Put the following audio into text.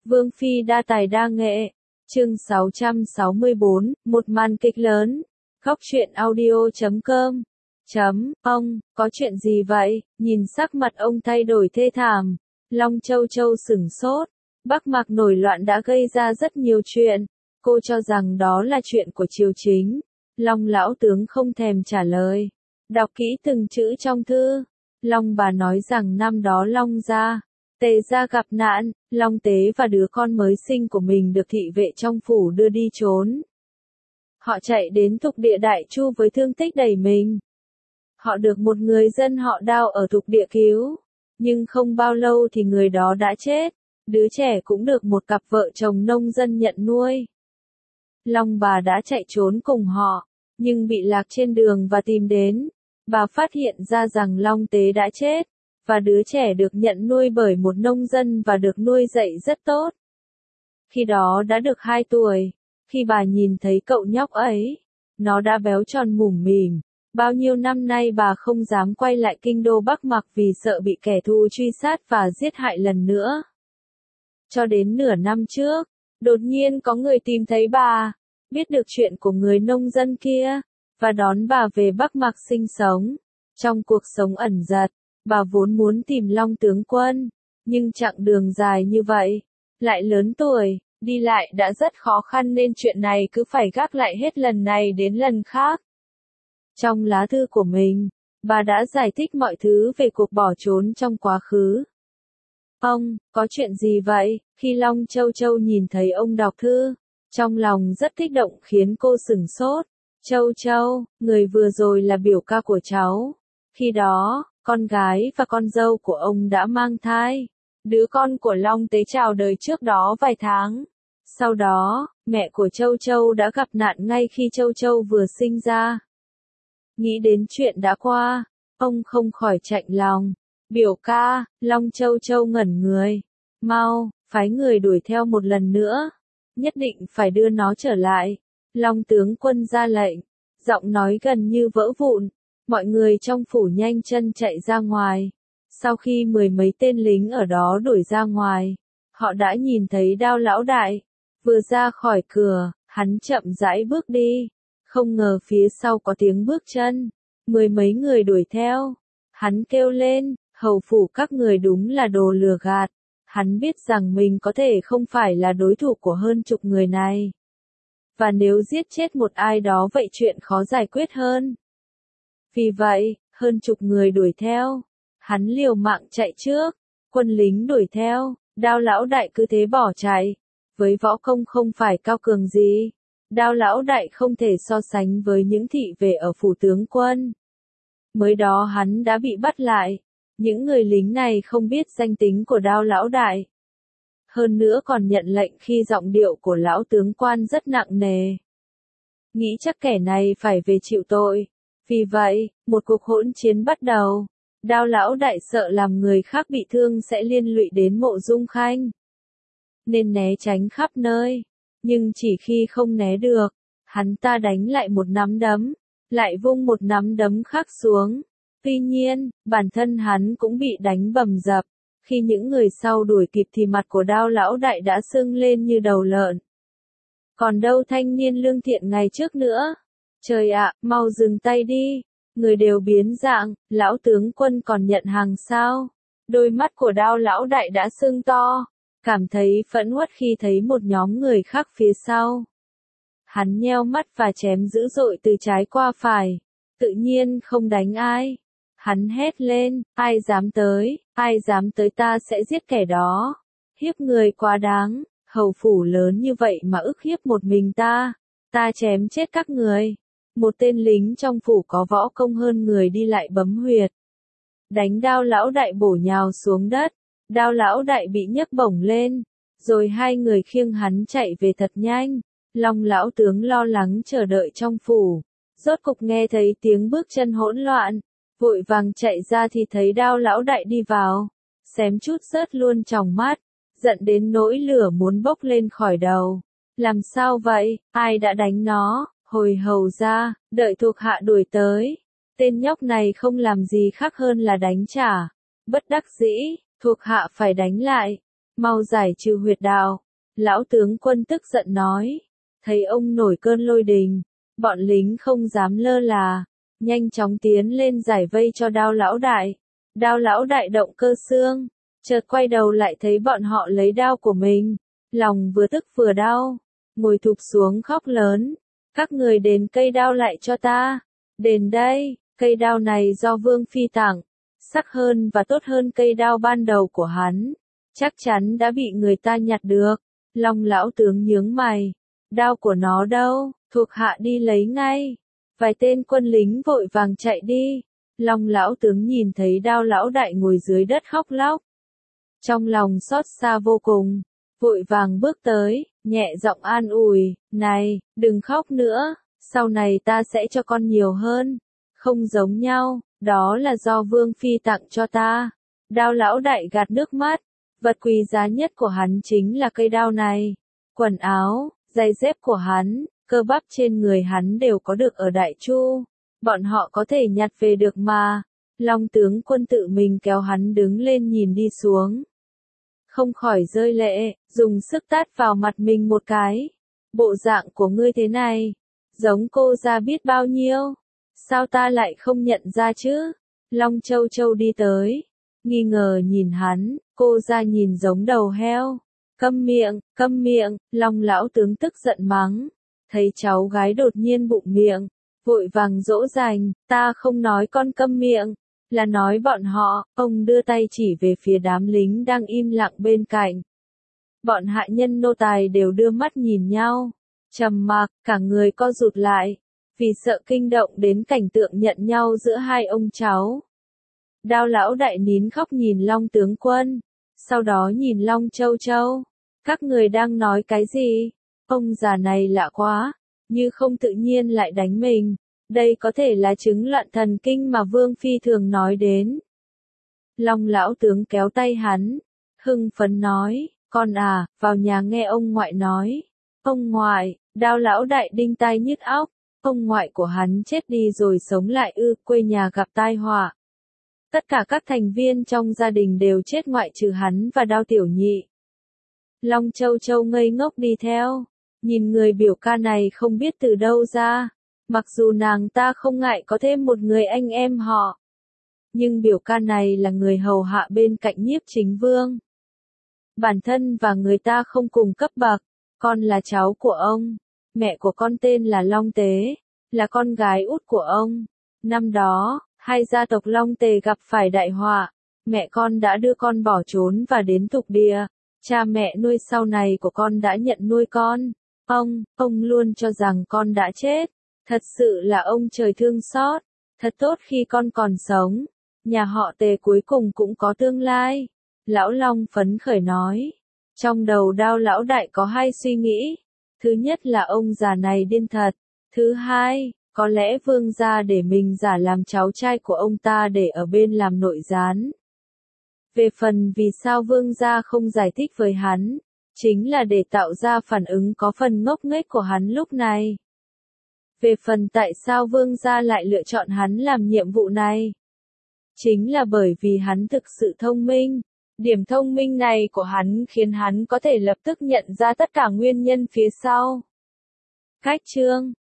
Vương Phi đa tài đa nghệ. Chương 664, một màn kịch lớn. Góc truyện audio.com. Ông, có chuyện gì vậy? Nhìn sắc mặt ông thay đổi thê thảm. Long Châu Châu sửng sốt. Bắc Mạc nổi loạn đã gây ra rất nhiều chuyện. Cô cho rằng đó là chuyện của triều chính. Long lão tướng không thèm trả lời. Đọc kỹ từng chữ trong thư. Long bà nói rằng năm đó Long gia, Tề gia gặp nạn, Long Tế và đứa con mới sinh của mình được thị vệ trong phủ đưa đi trốn. Họ chạy đến Thục Địa Đại Chu với thương tích đầy mình. Họ được một người dân họ Đao ở Thục Địa cứu, nhưng không bao lâu thì người đó đã chết. Đứa trẻ cũng được một cặp vợ chồng nông dân nhận nuôi. Long bà đã chạy trốn cùng họ, nhưng bị lạc trên đường và tìm đến. Bà phát hiện ra rằng Long Tế đã chết, và đứa trẻ được nhận nuôi bởi một nông dân và được nuôi dạy rất tốt. Khi đó đã được 2 tuổi, khi bà nhìn thấy cậu nhóc ấy, nó đã béo tròn mủm mỉm. Bao nhiêu năm nay bà không dám quay lại kinh đô Bắc Mạc vì sợ bị kẻ thù truy sát và giết hại lần nữa. Cho đến nửa năm trước, đột nhiên có người tìm thấy bà, biết được chuyện của người nông dân kia, và đón bà về Bắc Mạc sinh sống. Trong cuộc sống ẩn dật, bà vốn muốn tìm Long tướng quân, nhưng chặng đường dài như vậy, lại lớn tuổi, đi lại đã rất khó khăn nên chuyện này cứ phải gác lại hết lần này đến lần khác. Trong lá thư của mình, bà đã giải thích mọi thứ về cuộc bỏ trốn trong quá khứ. Ông, có chuyện gì vậy? Khi Long Châu Châu nhìn thấy ông đọc thư, trong lòng rất kích động khiến cô sửng sốt. Châu Châu, người vừa rồi là biểu ca của cháu. Khi đó, con gái và con dâu của ông đã mang thai. Đứa con của Long Tế chào đời trước đó vài tháng. Sau đó, mẹ của Châu Châu đã gặp nạn ngay khi Châu Châu vừa sinh ra. Nghĩ đến chuyện đã qua, ông không khỏi chạnh lòng. Biểu ca, Long Châu Châu ngẩn người. Mau, phái người đuổi theo một lần nữa. Nhất định phải đưa nó trở lại. Long tướng quân ra lệnh. Giọng nói gần như vỡ vụn. Mọi người trong phủ nhanh chân chạy ra ngoài. Sau khi 10 mấy tên lính ở đó đuổi ra ngoài, họ đã nhìn thấy Đao lão đại. Vừa ra khỏi cửa, hắn chậm rãi bước đi. Không ngờ phía sau có tiếng bước chân. 10 mấy người đuổi theo. Hắn kêu lên, hầu phủ các người đúng là đồ lừa gạt. Hắn biết rằng mình có thể không phải là đối thủ của hơn chục người này. Và nếu giết chết một ai đó vậy chuyện khó giải quyết hơn. Vì vậy, hơn chục người đuổi theo. Hắn liều mạng chạy trước. Quân lính đuổi theo. Đao lão đại cứ thế bỏ chạy. Với võ công không phải cao cường gì. Đao lão đại không thể so sánh với những thị vệ ở phủ tướng quân. Mới đó hắn đã bị bắt lại. Những người lính này không biết danh tính của Đao lão đại. Hơn nữa còn nhận lệnh khi giọng điệu của lão tướng quan rất nặng nề. Nghĩ chắc kẻ này phải về chịu tội. Vì vậy, một cuộc hỗn chiến bắt đầu. Đao lão đại sợ làm người khác bị thương sẽ liên lụy đến Mộ Dung Khanh, nên né tránh khắp nơi. Nhưng chỉ khi không né được, hắn ta đánh lại một nắm đấm, lại vung một nắm đấm khác xuống. Tuy nhiên, bản thân hắn cũng bị đánh bầm dập. Khi những người sau đuổi kịp thì mặt của Đao lão đại đã sưng lên như đầu lợn. Còn đâu thanh niên lương thiện ngày trước nữa. Trời ạ, mau dừng tay đi. Người đều biến dạng, lão tướng quân còn nhận hàng sao? Đôi mắt của Đao lão đại đã sưng to. Cảm thấy phẫn uất khi thấy một nhóm người khác phía sau. Hắn nheo mắt và chém dữ dội từ trái qua phải. Tự nhiên không đánh ai. Hắn hét lên, ai dám tới ta sẽ giết kẻ đó. Hiếp người quá đáng, hầu phủ lớn như vậy mà ức hiếp một mình ta chém chết các người. Một tên lính trong phủ có võ công hơn người đi lại bấm huyệt. Đánh Đao lão đại bổ nhào xuống đất. Đao lão đại bị nhấc bổng lên, rồi hai người khiêng hắn chạy về thật nhanh. Long lão tướng lo lắng chờ đợi trong phủ, rốt cục nghe thấy tiếng bước chân hỗn loạn, vội vàng chạy ra thì thấy Đao lão đại đi vào, xém chút rớt luôn tròng mắt, giận đến nỗi lửa muốn bốc lên khỏi đầu. Làm sao vậy, ai đã đánh nó? Hồi hầu ra, đợi thuộc hạ đuổi tới. Tên nhóc này không làm gì khác hơn là đánh trả. Bất đắc dĩ, thuộc hạ phải đánh lại. mau giải trừ huyệt đạo. Lão tướng quân tức giận nói. Thấy ông nổi cơn lôi đình, bọn lính không dám lơ là, nhanh chóng tiến lên giải vây cho Đao lão đại. Đao lão đại động cơ xương, chợt quay đầu lại thấy bọn họ lấy đao của mình, lòng vừa tức vừa đau, ngồi thụp xuống khóc lớn. Các người đền cây đao lại cho ta. Đền đây, cây đao này do Vương Phi tặng, sắc hơn và tốt hơn cây đao ban đầu của hắn. Chắc chắn đã bị người ta nhặt được. Long lão tướng nhướng mày. Đao của nó đâu, thuộc hạ đi lấy ngay. Vài tên quân lính vội vàng chạy đi. Long lão tướng nhìn thấy Đao lão đại ngồi dưới đất khóc lóc. Trong lòng xót xa vô cùng, vội vàng bước tới, nhẹ giọng an ủi, này, đừng khóc nữa, sau này ta sẽ cho con nhiều hơn. Không giống nhau, đó là do Vương Phi tặng cho ta. Đao lão đại gạt nước mắt, vật quý giá nhất của hắn chính là cây đao này. Quần áo, giày dép của hắn, cơ bắp trên người hắn đều có được ở Đại Chu. Bọn họ có thể nhặt về được mà. Long tướng quân tự mình kéo hắn đứng lên nhìn đi xuống. Không khỏi rơi lệ, dùng sức tát vào mặt mình một cái. Bộ dạng của ngươi thế này, giống cô ra biết bao nhiêu. Sao ta lại không nhận ra chứ? Long Châu Châu đi tới, nghi ngờ nhìn hắn, cô ra nhìn giống đầu heo. Câm miệng, Long lão tướng tức giận mắng. Thấy cháu gái đột nhiên bụng miệng, vội vàng dỗ dành, ta không nói con câm miệng, là nói bọn họ. Ông đưa tay chỉ về phía đám lính đang im lặng bên cạnh. Bọn hạ nhân nô tài đều đưa mắt nhìn nhau, trầm mặc, cả người co rụt lại, vì sợ kinh động đến cảnh tượng nhận nhau giữa hai ông cháu. Đao lão đại nín khóc nhìn Long tướng quân, sau đó nhìn Long Châu Châu. Các người đang nói cái gì? Ông già này lạ quá, như không tự nhiên lại đánh mình. Đây có thể là chứng loạn thần kinh mà Vương Phi thường nói đến. Long lão tướng kéo tay hắn, hưng phấn nói, con à, vào nhà nghe ông ngoại nói. Ông ngoại, Đao lão đại đinh tai nhức óc, ông ngoại của hắn chết đi rồi sống lại ư, quê nhà gặp tai họa. Tất cả các thành viên trong gia đình đều chết ngoại trừ hắn và Đao tiểu nhị. Long Châu Châu ngây ngốc đi theo, nhìn người biểu ca này không biết từ đâu ra. Mặc dù nàng ta không ngại có thêm một người anh em họ, nhưng biểu ca này là người hầu hạ bên cạnh Nhiếp Chính Vương. Bản thân và người ta không cùng cấp bậc, con là cháu của ông, mẹ của con tên là Long Tế, là con gái út của ông. Năm đó, hai gia tộc Long Tề gặp phải đại họa, mẹ con đã đưa con bỏ trốn và đến Thục Địa. Cha mẹ nuôi sau này của con đã nhận nuôi con. Ông luôn cho rằng con đã chết. Thật sự là ông trời thương xót. Thật tốt khi con còn sống. Nhà họ Tề cuối cùng cũng có tương lai. Lão Long phấn khởi nói. Trong đầu Đao lão đại có hai suy nghĩ. Thứ nhất là ông già này điên thật. Thứ hai, có lẽ Vương gia để mình giả làm cháu trai của ông ta để ở bên làm nội gián. Về phần vì sao Vương gia không giải thích với hắn, chính là để tạo ra phản ứng có phần ngốc nghếch của hắn lúc này. Về phần tại sao Vương gia lại lựa chọn hắn làm nhiệm vụ này, chính là bởi vì hắn thực sự thông minh. Điểm thông minh này của hắn khiến hắn có thể lập tức nhận ra tất cả nguyên nhân phía sau. Cách chương